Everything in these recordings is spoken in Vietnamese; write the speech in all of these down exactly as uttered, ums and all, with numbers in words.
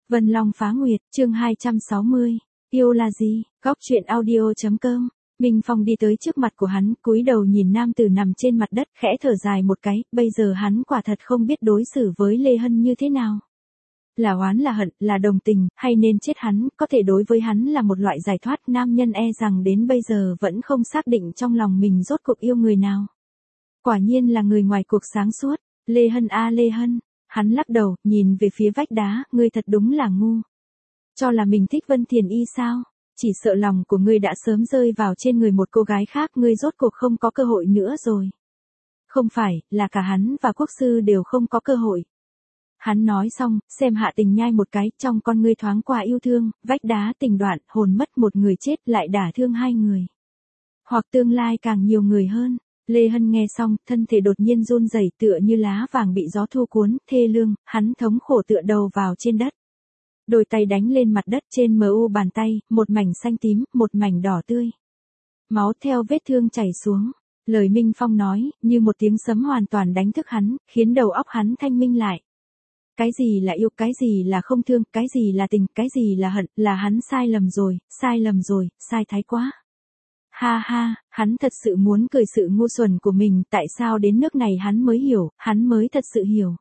Vân Long Phá Nguyệt, chương hai trăm sáu mươi. Yêu là gì? Góc truyện audio.com. Minh Phong đi tới trước mặt của hắn, cúi đầu nhìn nam tử nằm trên mặt đất, khẽ thở dài một cái, bây giờ hắn quả thật không biết đối xử với Lê Hân như thế nào. Là oán là hận, là đồng tình, hay nên chết hắn, có thể đối với hắn là một loại giải thoát. Nam nhân e rằng đến bây giờ vẫn không xác định trong lòng mình rốt cuộc yêu người nào. Quả nhiên là người ngoài cuộc sáng suốt. Lê Hân a Lê Hân. Hắn lắc đầu, nhìn về phía vách đá, ngươi thật đúng là ngu. Cho là mình thích Vân Thiền Y sao? Chỉ sợ lòng của ngươi đã sớm rơi vào trên người một cô gái khác, ngươi rốt cuộc không có cơ hội nữa rồi. Không phải, là cả hắn và quốc sư đều không có cơ hội. Hắn nói xong, xem Hạ Tình nhai một cái, trong con ngươi thoáng qua yêu thương, vách đá tình đoạn, hồn mất một người chết lại đả thương hai người. Hoặc tương lai càng nhiều người hơn. Lê Hân nghe xong, thân thể đột nhiên run rẩy tựa như lá vàng bị gió thu cuốn, thê lương, hắn thống khổ tựa đầu vào trên đất. Đôi tay đánh lên mặt đất, trên mờ u bàn tay, một mảnh xanh tím, một mảnh đỏ tươi. Máu theo vết thương chảy xuống. Lời Minh Phong nói, như một tiếng sấm hoàn toàn đánh thức hắn, khiến đầu óc hắn thanh minh lại. Cái gì là yêu, cái gì là không thương, cái gì là tình, cái gì là hận, là hắn sai lầm rồi, sai lầm rồi, sai thái quá. Ha ha, hắn thật sự muốn cười sự ngu xuẩn của mình, tại sao đến nước này hắn mới hiểu, hắn mới thật sự hiểu.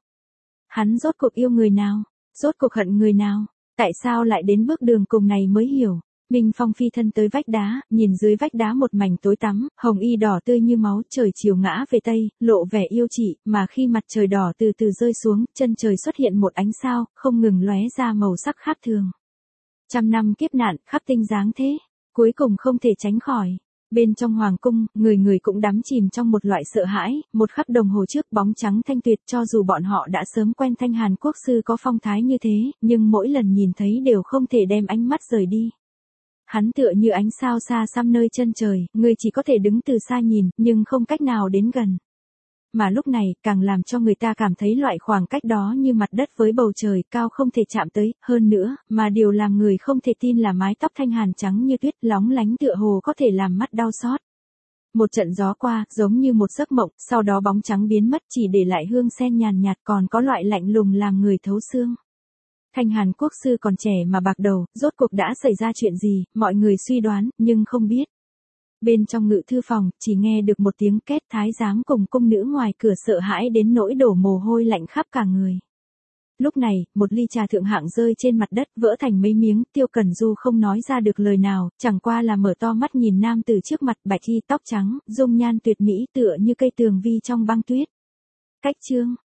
Hắn rốt cuộc yêu người nào, rốt cuộc hận người nào, tại sao lại đến bước đường cùng này mới hiểu. Minh Phong phi thân tới vách đá, nhìn dưới vách đá một mảnh tối tăm, hồng y đỏ tươi như máu, trời chiều ngã về tây, lộ vẻ yêu chị, mà khi mặt trời đỏ từ từ rơi xuống, chân trời xuất hiện một ánh sao, không ngừng lóe ra màu sắc khác thường. Trăm năm kiếp nạn, khắp tinh dáng thế, cuối cùng không thể tránh khỏi. Bên trong hoàng cung, người người cũng đắm chìm trong một loại sợ hãi, một khắc đồng hồ trước bóng trắng thanh tuyệt, cho dù bọn họ đã sớm quen Thanh Hàn quốc sư có phong thái như thế, nhưng mỗi lần nhìn thấy đều không thể đem ánh mắt rời đi. Hắn tựa như ánh sao xa xăm nơi chân trời, người chỉ có thể đứng từ xa nhìn, nhưng không cách nào đến gần. Mà lúc này, càng làm cho người ta cảm thấy loại khoảng cách đó như mặt đất với bầu trời, cao không thể chạm tới, hơn nữa, mà điều làm người không thể tin là mái tóc Thanh Hàn trắng như tuyết, lóng lánh tựa hồ có thể làm mắt đau xót. Một trận gió qua, giống như một giấc mộng, sau đó bóng trắng biến mất, chỉ để lại hương sen nhàn nhạt, còn có loại lạnh lùng làm người thấu xương. Thanh Hàn quốc sư còn trẻ mà bạc đầu, rốt cuộc đã xảy ra chuyện gì, mọi người suy đoán, nhưng không biết. Bên trong ngự thư phòng, chỉ nghe được một tiếng két, thái giám cùng cung nữ ngoài cửa sợ hãi đến nỗi đổ mồ hôi lạnh khắp cả người. Lúc này, một ly trà thượng hạng rơi trên mặt đất, vỡ thành mấy miếng, Tiêu Cẩn Du không nói ra được lời nào, chẳng qua là mở to mắt nhìn nam từ trước mặt, bạch y tóc trắng, dung nhan tuyệt mỹ tựa như cây tường vi trong băng tuyết. Cách chương,